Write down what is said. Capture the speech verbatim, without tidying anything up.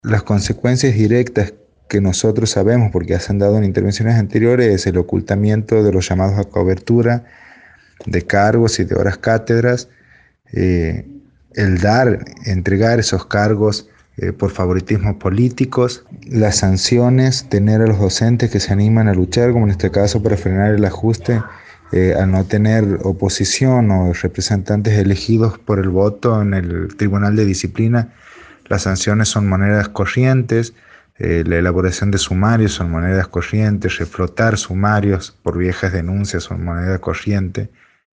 Las consecuencias directas que nosotros sabemos, porque ya se han dado en intervenciones anteriores, es el ocultamiento de los llamados a cobertura de cargos y de horas cátedras, eh, el dar, entregar esos cargos eh, por favoritismos políticos, las sanciones, tener a los docentes que se animan a luchar, como en este caso para frenar el ajuste, eh, al no tener oposición o representantes elegidos por el voto en el Tribunal de Disciplina. Las sanciones son monedas corrientes, eh, la elaboración de sumarios son monedas corrientes, reflotar sumarios por viejas denuncias son moneda corriente.